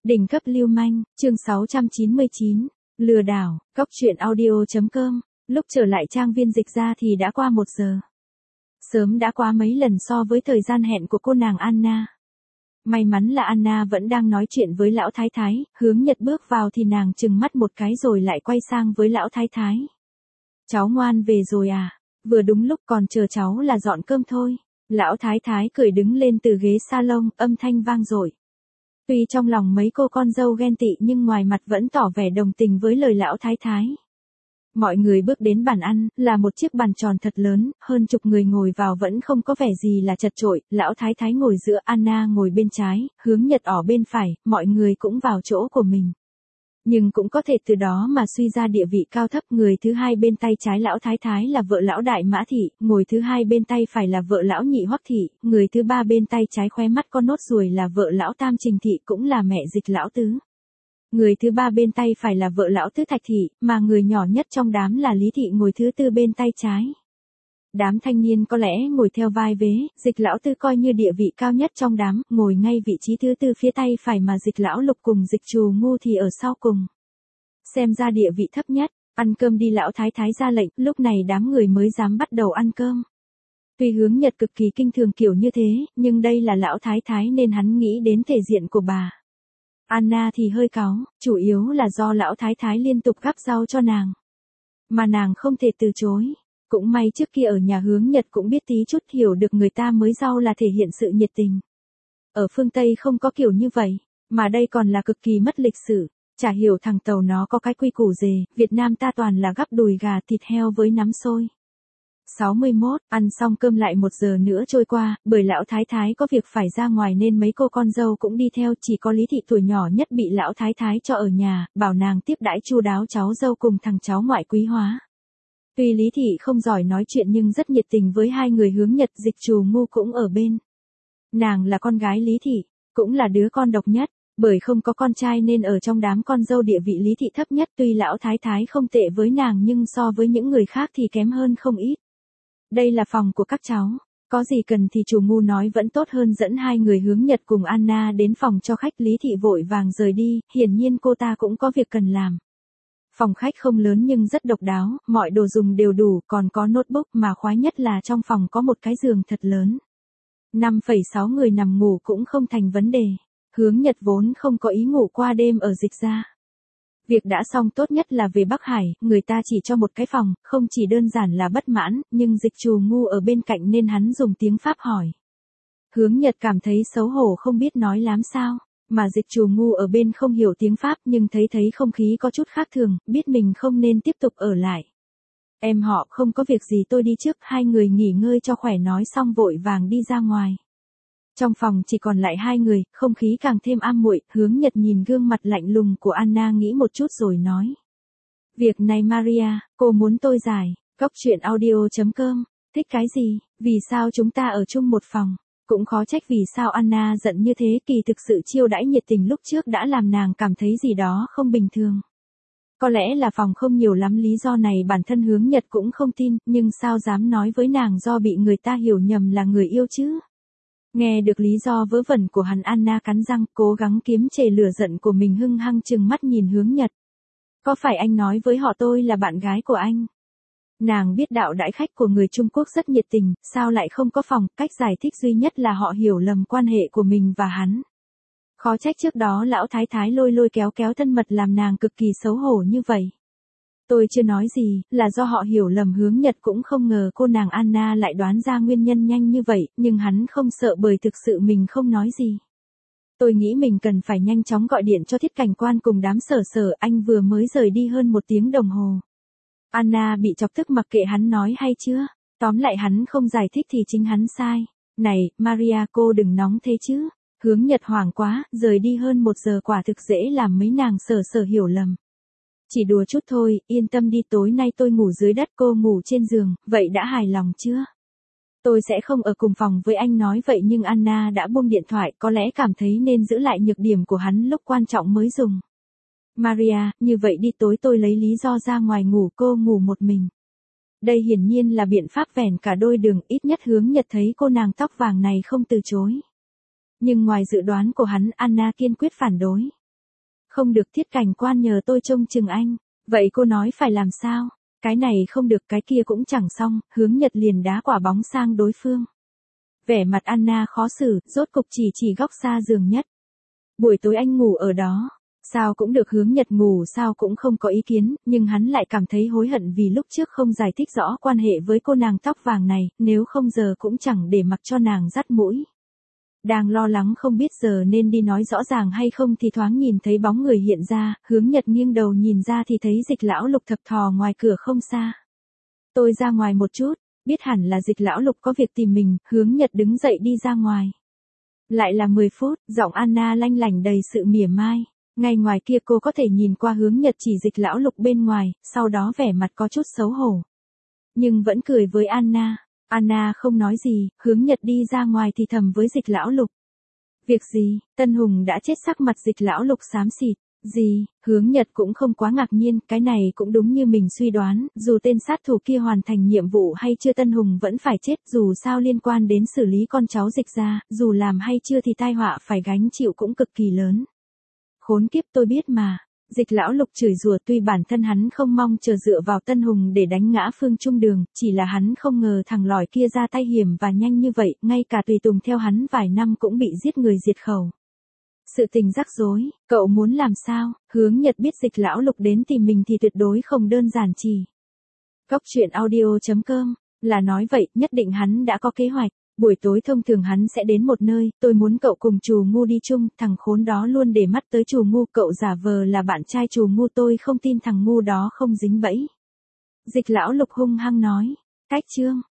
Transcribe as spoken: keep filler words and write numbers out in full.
Đỉnh cấp lưu manh, chương sáu trăm chín mươi chín, lừa đảo, góc truyện audio.com, lúc trở lại trang viên dịch ra thì đã qua một giờ. Sớm đã qua mấy lần so với thời gian hẹn của cô nàng Anna. May mắn là Anna vẫn đang nói chuyện với lão thái thái, Hướng Nhật bước vào thì nàng chừng mắt một cái rồi lại quay sang với lão thái thái. Cháu ngoan về rồi à, vừa đúng lúc còn chờ cháu là dọn cơm thôi. Lão thái thái cười đứng lên từ ghế salon, âm thanh vang dội. Tuy trong lòng mấy cô con dâu ghen tị nhưng ngoài mặt vẫn tỏ vẻ đồng tình với lời lão thái thái. Mọi người bước đến bàn ăn, là một chiếc bàn tròn thật lớn, hơn chục người ngồi vào vẫn không có vẻ gì là chật chội, lão thái thái ngồi giữa, Anna ngồi bên trái, Hướng Nhật ở bên phải, mọi người cũng vào chỗ của mình. Nhưng cũng có thể từ đó mà suy ra địa vị cao thấp, người thứ hai bên tay trái lão thái thái là vợ lão đại Mã Thị, ngồi thứ hai bên tay phải là vợ lão nhị Hoắc Thị, người thứ ba bên tay trái khóe mắt con nốt ruồi là vợ lão tam Trình Thị cũng là mẹ Dịch lão tứ. Người thứ ba bên tay phải là vợ lão tứ Thạch Thị, mà người nhỏ nhất trong đám là Lý Thị ngồi thứ tư bên tay trái. Đám thanh niên có lẽ ngồi theo vai vế, Dịch lão tư coi như địa vị cao nhất trong đám, ngồi ngay vị trí thứ tư phía tay phải mà Dịch lão lục cùng Dịch Trù Ngu thì ở sau cùng. Xem ra địa vị thấp nhất, ăn cơm đi, lão thái thái ra lệnh, lúc này đám người mới dám bắt đầu ăn cơm. Tuy Hướng Nhật cực kỳ kinh thường kiểu như thế, nhưng đây là lão thái thái nên hắn nghĩ đến thể diện của bà. Anna thì hơi cáu, chủ yếu là do lão thái thái liên tục gắp rau cho nàng. Mà nàng không thể từ chối. Cũng may trước kia ở nhà Hướng Nhật cũng biết tí chút, hiểu được người ta mới rau là thể hiện sự nhiệt tình. Ở phương Tây không có kiểu như vậy, mà đây còn là cực kỳ mất lịch sự. Chả hiểu thằng Tàu nó có cái quy củ gì, Việt Nam ta toàn là gắp đùi gà thịt heo với nắm xôi. sáu mươi mốt, ăn xong cơm lại một giờ nữa trôi qua, bởi lão thái thái có việc phải ra ngoài nên mấy cô con dâu cũng đi theo, chỉ có Lý Thị tuổi nhỏ nhất bị lão thái thái cho ở nhà, bảo nàng tiếp đãi chu đáo cháu dâu cùng thằng cháu ngoại Quý Hóa. Tuy Lý Thị không giỏi nói chuyện nhưng rất nhiệt tình với hai người Hướng Nhật, Dịch Trù Ngu cũng ở bên. Nàng là con gái Lý Thị, cũng là đứa con độc nhất, bởi không có con trai nên ở trong đám con dâu địa vị Lý Thị thấp nhất. Tuy lão thái thái không tệ với nàng nhưng so với những người khác thì kém hơn không ít. Đây là phòng của các cháu, có gì cần thì Trù Ngu nói vẫn tốt hơn dẫn hai người Hướng Nhật cùng Anna đến phòng cho khách. Lý Thị vội vàng rời đi, hiển nhiên cô ta cũng có việc cần làm. Phòng khách không lớn nhưng rất độc đáo, mọi đồ dùng đều đủ, còn có notebook, mà khoái nhất là trong phòng có một cái giường thật lớn. năm phẩy sáu người nằm ngủ cũng không thành vấn đề. Hướng Nhật vốn không có ý ngủ qua đêm ở Dịch ra. Việc đã xong tốt nhất là về Bắc Hải, người ta chỉ cho một cái phòng, không chỉ đơn giản là bất mãn, nhưng Dịch Trù Ngu ở bên cạnh nên hắn dùng tiếng Pháp hỏi. Hướng Nhật cảm thấy xấu hổ không biết nói làm sao, mà Dịch Trù Ngu ở bên không hiểu tiếng Pháp nhưng thấy thấy không khí có chút khác thường, biết mình không nên tiếp tục ở lại. Em họ không có việc gì tôi đi trước, hai người nghỉ ngơi cho khỏe nói xong vội vàng đi ra ngoài. Trong phòng chỉ còn lại hai người, không khí càng thêm am muội. Hướng Nhật nhìn gương mặt lạnh lùng của Anna nghĩ một chút rồi nói. Việc này Maria, cô muốn tôi giải, góc truyện audio.com, thích cái gì, vì sao chúng ta ở chung một phòng, cũng khó trách vì sao Anna giận như thế, kỳ thực sự chiêu đãi nhiệt tình lúc trước đã làm nàng cảm thấy gì đó không bình thường. Có lẽ là phòng không nhiều lắm, lý do này bản thân Hướng Nhật cũng không tin, nhưng sao dám nói với nàng do bị người ta hiểu nhầm là người yêu chứ. Nghe được lý do vớ vẩn của hắn, Anna cắn răng, cố gắng kiềm chế lửa giận của mình, hung hăng trừng mắt nhìn Hướng Nhật. Có phải anh nói với họ tôi là bạn gái của anh? Nàng biết đạo đãi khách của người Trung Quốc rất nhiệt tình, sao lại không có phòng, cách giải thích duy nhất là họ hiểu lầm quan hệ của mình và hắn. Khó trách trước đó lão thái thái lôi lôi kéo kéo thân mật làm nàng cực kỳ xấu hổ như vậy. Tôi chưa nói gì, là do họ hiểu lầm. Hướng Nhật cũng không ngờ cô nàng Anna lại đoán ra nguyên nhân nhanh như vậy, nhưng hắn không sợ bởi thực sự mình không nói gì. Tôi nghĩ mình cần phải nhanh chóng gọi điện cho Thiết Cảnh Quan cùng đám Sở Sở, anh vừa mới rời đi hơn một tiếng đồng hồ. Anna bị chọc tức, mặc kệ hắn nói hay chưa, tóm lại hắn không giải thích thì chính hắn sai. Này, Maria, cô đừng nóng thế chứ. Hướng Nhật hoảng quá, rời đi hơn một giờ quả thực dễ làm mấy nàng Sở Sở hiểu lầm. Chỉ đùa chút thôi, yên tâm đi, tối nay tôi ngủ dưới đất, cô ngủ trên giường, vậy đã hài lòng chưa? Tôi sẽ không ở cùng phòng với anh. Nói vậy nhưng Anna đã buông điện thoại, có lẽ cảm thấy nên giữ lại nhược điểm của hắn lúc quan trọng mới dùng. Maria, như vậy đi, tối tôi lấy lý do ra ngoài ngủ, cô ngủ một mình. Đây hiển nhiên là biện pháp vẻn cả đôi đường, ít nhất Hướng Nhật thấy cô nàng tóc vàng này không từ chối. Nhưng ngoài dự đoán của hắn, Anna kiên quyết phản đối. Không được, Thiết Cảnh Quan nhờ tôi trông chừng anh. Vậy cô nói phải làm sao? Cái này không được, cái kia cũng chẳng xong, Hướng Nhật liền đá quả bóng sang đối phương. Vẻ mặt Anna khó xử, rốt cục chỉ chỉ góc xa giường nhất. Buổi tối anh ngủ ở đó. Sao cũng được, Hướng Nhật ngủ sao cũng không có ý kiến, nhưng hắn lại cảm thấy hối hận vì lúc trước không giải thích rõ quan hệ với cô nàng tóc vàng này, nếu không giờ cũng chẳng để mặc cho nàng dắt mũi. Đang lo lắng không biết giờ nên đi nói rõ ràng hay không thì thoáng nhìn thấy bóng người hiện ra, Hướng Nhật nghiêng đầu nhìn ra thì thấy Dịch Lão Lục thập thò ngoài cửa không xa. Tôi ra ngoài một chút, biết hẳn là Dịch Lão Lục có việc tìm mình, Hướng Nhật đứng dậy đi ra ngoài. Lại là mười phút, giọng Anna lanh lảnh đầy sự mỉa mai. Ngay ngoài kia cô có thể nhìn qua Hướng Nhật chỉ Dịch Lão Lục bên ngoài, sau đó vẻ mặt có chút xấu hổ. Nhưng vẫn cười với Anna. Anna không nói gì, Hướng Nhật đi ra ngoài thì thầm với Dịch Lão Lục. Việc gì? Tân Hùng đã chết, sắc mặt Dịch Lão Lục xám xịt. Gì? Hướng Nhật cũng không quá ngạc nhiên, cái này cũng đúng như mình suy đoán, dù tên sát thủ kia hoàn thành nhiệm vụ hay chưa Tân Hùng vẫn phải chết, dù sao liên quan đến xử lý con cháu Dịch gia, dù làm hay chưa thì tai họa phải gánh chịu cũng cực kỳ lớn. Khốn kiếp, tôi biết mà. Dịch Lão Lục chửi rủa, tuy bản thân hắn không mong chờ dựa vào Tân Hùng để đánh ngã Phương Trung Đường, chỉ là hắn không ngờ thằng lỏi kia ra tay hiểm và nhanh như vậy, ngay cả tùy tùng theo hắn vài năm cũng bị giết người diệt khẩu. Sự tình rắc rối, cậu muốn làm sao? Hướng Nhật biết Dịch Lão Lục đến tìm mình thì tuyệt đối không đơn giản chỉ. Góc truyện audio chấm com, là nói vậy, nhất định hắn đã có kế hoạch. Buổi tối thông thường hắn sẽ đến một nơi, tôi muốn cậu cùng Trù Ngu đi chung, thằng khốn đó luôn để mắt tới Trù Ngu, cậu giả vờ là bạn trai Trù Ngu, tôi không tin thằng ngu đó không dính bẫy. Dịch Lão Lục hung hăng nói. Cách chương.